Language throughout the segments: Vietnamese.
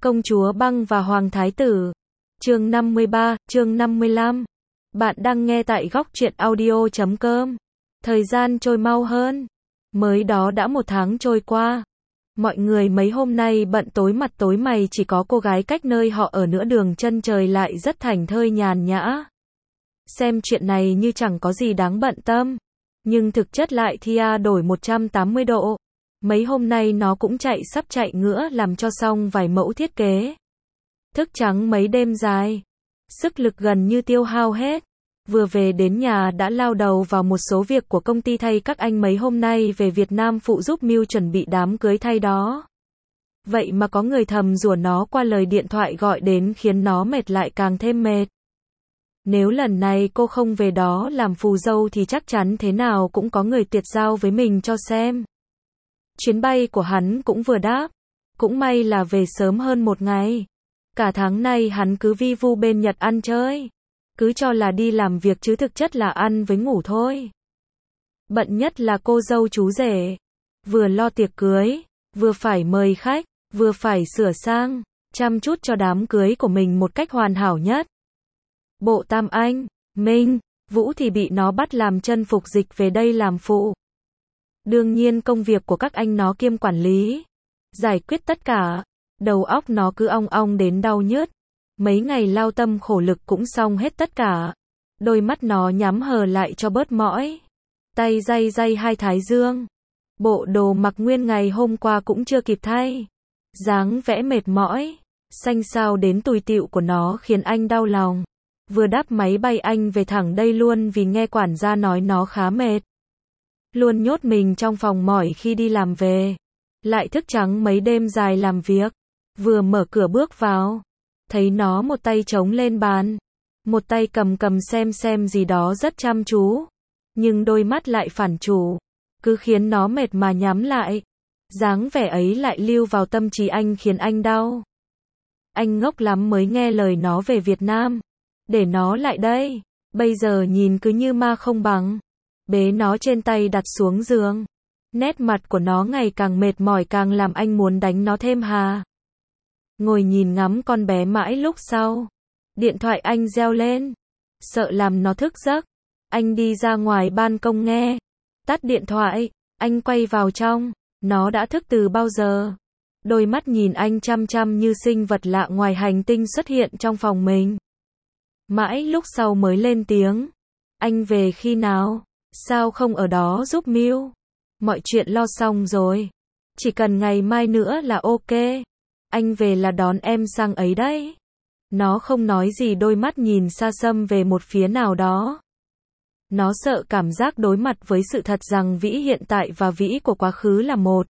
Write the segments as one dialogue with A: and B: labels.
A: Công chúa băng và Hoàng thái tử. Chương 53, chương 55. Bạn đang nghe tại góc truyện audio.com. Thời gian trôi mau hơn. Mới đó đã 1 tháng trôi qua. Mọi người mấy hôm nay bận tối mặt tối mày, chỉ có cô gái cách nơi họ ở nửa đường chân trời lại rất thảnh thơi nhàn nhã. Xem chuyện này như chẳng có gì đáng bận tâm. Nhưng thực chất lại Thea đổi 180 độ. Mấy hôm nay nó cũng sắp chạy ngữa làm cho xong vài mẫu thiết kế. Thức trắng mấy đêm dài. Sức lực gần như tiêu hao hết. Vừa về đến nhà đã lao đầu vào một số việc của công ty, thay các anh mấy hôm nay về Việt Nam phụ giúp Miu chuẩn bị đám cưới thay đó. Vậy mà có người thầm rủa nó qua lời điện thoại gọi đến khiến nó mệt lại càng thêm mệt. Nếu lần này cô không về đó làm phù dâu thì chắc chắn thế nào cũng có người tuyệt giao với mình cho xem. Chuyến bay của hắn cũng vừa đáp. Cũng may là về sớm hơn 1 ngày. Cả tháng nay hắn cứ vi vu bên Nhật ăn chơi. Cứ cho là đi làm việc chứ thực chất là ăn với ngủ thôi. Bận nhất là cô dâu chú rể. Vừa lo tiệc cưới, vừa phải mời khách, vừa phải sửa sang, chăm chút cho đám cưới của mình một cách hoàn hảo nhất. Bộ Tam Anh, Minh, Vũ thì bị nó bắt làm chân phục dịch về đây làm phụ. Đương nhiên công việc của các anh nó kiêm quản lý, giải quyết tất cả. Đầu óc nó cứ ong ong đến đau nhức. Mấy ngày lao tâm khổ lực cũng xong hết tất cả. Đôi mắt nó nhắm hờ lại cho bớt mỏi. Tay day day hai thái dương. Bộ đồ mặc nguyên ngày hôm qua cũng chưa kịp thay. Dáng vẽ mệt mỏi, xanh xao đến tủi tịu của nó khiến anh đau lòng. Vừa đáp máy bay anh về thẳng đây luôn vì nghe quản gia nói nó khá mệt. Luôn nhốt mình trong phòng mỏi khi đi làm về. Lại thức trắng mấy đêm dài làm việc. Vừa mở cửa bước vào, thấy nó một tay chống lên bàn, một tay cầm xem gì đó rất chăm chú. Nhưng đôi mắt lại phản chủ, cứ khiến nó mệt mà nhắm lại. Dáng vẻ ấy lại lưu vào tâm trí anh khiến anh đau. Anh ngốc lắm mới nghe lời nó về Việt Nam. Để nó lại đây. Bây giờ nhìn cứ như ma không bằng. Bế nó trên tay đặt xuống giường. Nét mặt của nó ngày càng mệt mỏi càng làm anh muốn đánh nó thêm hà. Ngồi nhìn ngắm con bé mãi lúc sau. Điện thoại anh reo lên. Sợ làm nó thức giấc. Anh đi ra ngoài ban công nghe. Tắt điện thoại. Anh quay vào trong. Nó đã thức từ bao giờ. Đôi mắt nhìn anh chăm chăm như sinh vật lạ ngoài hành tinh xuất hiện trong phòng mình. Mãi lúc sau mới lên tiếng. Anh về khi nào? Sao không ở đó giúp Miu? Mọi chuyện lo xong rồi. Chỉ cần ngày mai nữa là ok. Anh về là đón em sang ấy đấy. Nó không nói gì, đôi mắt nhìn xa xăm về một phía nào đó. Nó sợ cảm giác đối mặt với sự thật rằng Vĩ hiện tại và Vĩ của quá khứ là một.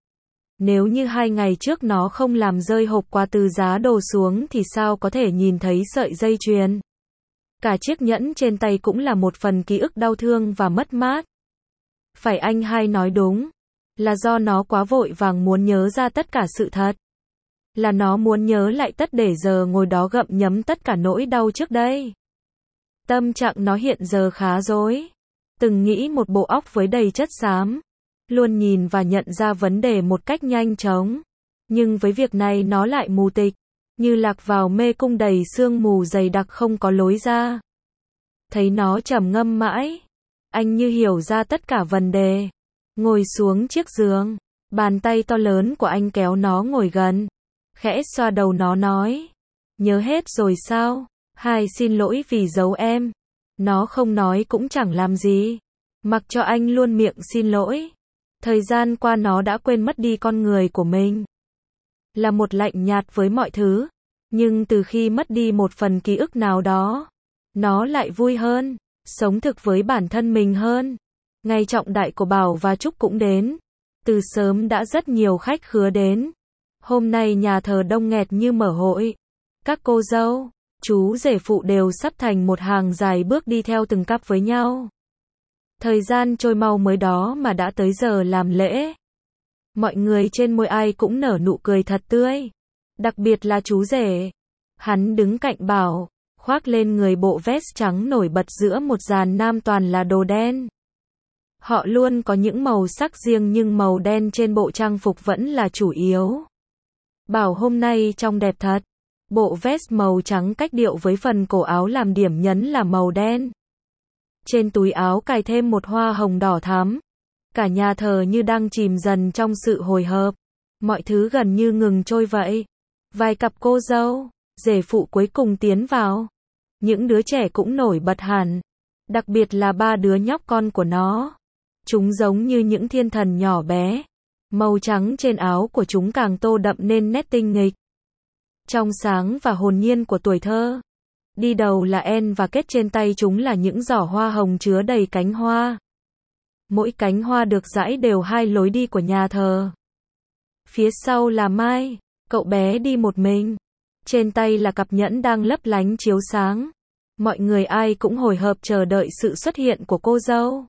A: Nếu như 2 ngày trước nó không làm rơi hộp quà từ giá đồ xuống thì sao có thể nhìn thấy sợi dây chuyền. Cả chiếc nhẫn trên tay cũng là một phần ký ức đau thương và mất mát. Phải anh hai nói đúng. Là do nó quá vội vàng muốn nhớ ra tất cả sự thật. Là nó muốn nhớ lại tất để giờ ngồi đó gặm nhấm tất cả nỗi đau trước đây. Tâm trạng nó hiện giờ khá rối. Từng nghĩ một bộ óc với đầy chất xám. Luôn nhìn và nhận ra vấn đề một cách nhanh chóng. Nhưng với việc này nó lại mù tịch. Như lạc vào mê cung đầy sương mù dày đặc không có lối ra. Thấy nó trầm ngâm mãi. Anh như hiểu ra tất cả vấn đề. Ngồi xuống chiếc giường. Bàn tay to lớn của anh kéo nó ngồi gần. Khẽ xoa đầu nó nói. Nhớ hết rồi sao? Hai xin lỗi vì giấu em. Nó không nói cũng chẳng làm gì. Mặc cho anh luôn miệng xin lỗi. Thời gian qua nó đã quên mất đi con người của mình. Là một lạnh nhạt với mọi thứ. Nhưng từ khi mất đi một phần ký ức nào đó, nó lại vui hơn. Sống thực với bản thân mình hơn. Ngày trọng đại của Bảo và Trúc cũng đến. Từ sớm đã rất nhiều khách khứa đến. Hôm nay nhà thờ đông nghẹt như mở hội. Các cô dâu, chú rể phụ đều sắp thành một hàng dài bước đi theo từng cặp với nhau. Thời gian trôi mau mới đó mà đã tới giờ làm lễ. Mọi người trên môi ai cũng nở nụ cười thật tươi. Đặc biệt là chú rể. Hắn đứng cạnh Bảo, khoác lên người bộ vest trắng nổi bật giữa một dàn nam toàn là đồ đen. Họ luôn có những màu sắc riêng nhưng màu đen trên bộ trang phục vẫn là chủ yếu. bảo hôm nay trông đẹp thật. Bộ vest màu trắng cách điệu với phần cổ áo làm điểm nhấn là màu đen. Trên túi áo cài thêm một hoa hồng đỏ thắm. Cả nhà thờ như đang chìm dần trong sự hồi hộp. Mọi thứ gần như ngừng trôi vậy. Vài cặp cô dâu, rể phụ cuối cùng tiến vào. Những đứa trẻ cũng nổi bật hẳn. Đặc biệt là 3 đứa nhóc con của nó. Chúng giống như những thiên thần nhỏ bé. Màu trắng trên áo của chúng càng tô đậm nên nét tinh nghịch, trong sáng và hồn nhiên của tuổi thơ. Đi đầu là En và kết trên tay chúng là những giỏ hoa hồng chứa đầy cánh hoa. Mỗi cánh hoa được dãy đều 2 lối đi của nhà thờ. Phía sau là Mai, cậu bé đi một mình. Trên tay là cặp nhẫn đang lấp lánh chiếu sáng. Mọi người ai cũng hồi hộp chờ đợi sự xuất hiện của cô dâu.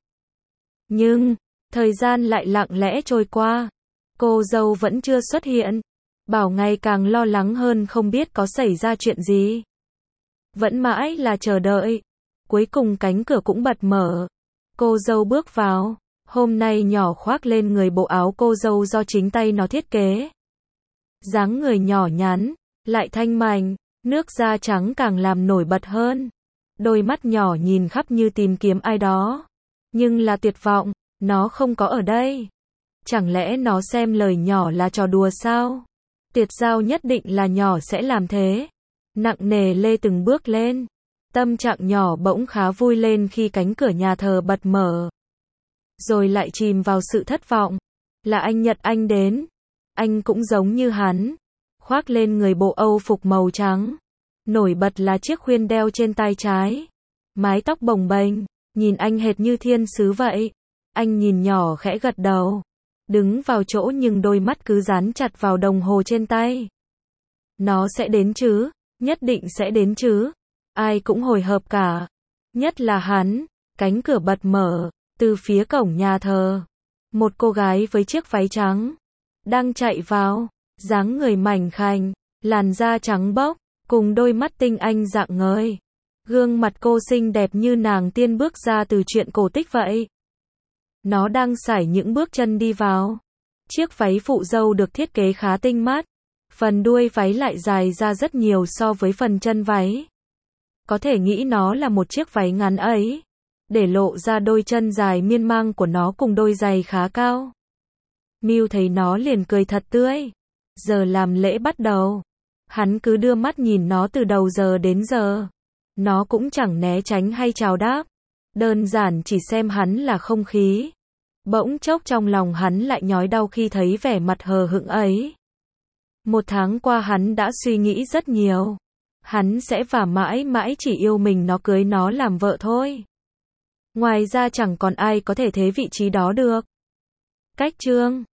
A: Nhưng, thời gian lại lặng lẽ trôi qua. Cô dâu vẫn chưa xuất hiện. Bảo ngày càng lo lắng hơn không biết có xảy ra chuyện gì. Vẫn mãi là chờ đợi. Cuối cùng cánh cửa cũng bật mở. Cô dâu bước vào. Hôm nay nhỏ khoác lên người bộ áo cô dâu do chính tay nó thiết kế. Dáng người nhỏ nhắn, lại thanh mảnh, nước da trắng càng làm nổi bật hơn. Đôi mắt nhỏ nhìn khắp như tìm kiếm ai đó. Nhưng là tuyệt vọng, nó không có ở đây. Chẳng lẽ nó xem lời nhỏ là trò đùa sao? Tiệt giao nhất định là nhỏ sẽ làm thế. Nặng nề lê từng bước lên. Tâm trạng nhỏ bỗng khá vui lên khi cánh cửa nhà thờ bật mở. Rồi lại chìm vào sự thất vọng. Là anh Nhật Anh đến. Anh cũng giống như hắn. Khoác lên người bộ âu phục màu trắng. Nổi bật là chiếc khuyên đeo trên tay trái. Mái tóc bồng bềnh. Nhìn anh hệt như thiên sứ vậy. Anh nhìn nhỏ khẽ gật đầu. Đứng vào chỗ nhưng đôi mắt cứ dán chặt vào đồng hồ trên tay. Nó sẽ đến chứ, nhất định sẽ đến chứ. Ai cũng hồi hộp cả. Nhất là hắn. Cánh cửa bật mở. Từ phía cổng nhà thờ. Một cô gái với chiếc váy trắng. Đang chạy vào. Dáng người mảnh khảnh. Làn da trắng bóc. Cùng đôi mắt tinh anh rạng ngời. Gương mặt cô xinh đẹp như nàng tiên bước ra từ truyện cổ tích vậy. Nó đang sải những bước chân đi vào. Chiếc váy phụ dâu được thiết kế khá tinh mắt. Phần đuôi váy lại dài ra rất nhiều so với phần chân váy. Có thể nghĩ nó là một chiếc váy ngắn ấy. Để lộ ra đôi chân dài miên man của nó cùng đôi giày khá cao. Miu thấy nó liền cười thật tươi. Giờ làm lễ bắt đầu. Hắn cứ đưa mắt nhìn nó từ đầu giờ đến giờ. Nó cũng chẳng né tránh hay chào đáp. Đơn giản chỉ xem hắn là không khí. Bỗng chốc trong lòng hắn lại nhói đau khi thấy vẻ mặt hờ hững ấy. 1 tháng qua hắn đã suy nghĩ rất nhiều. Hắn sẽ và mãi mãi chỉ yêu mình nó cưới nó làm vợ thôi. Ngoài ra chẳng còn ai có thể thế vị trí đó được. Cách chương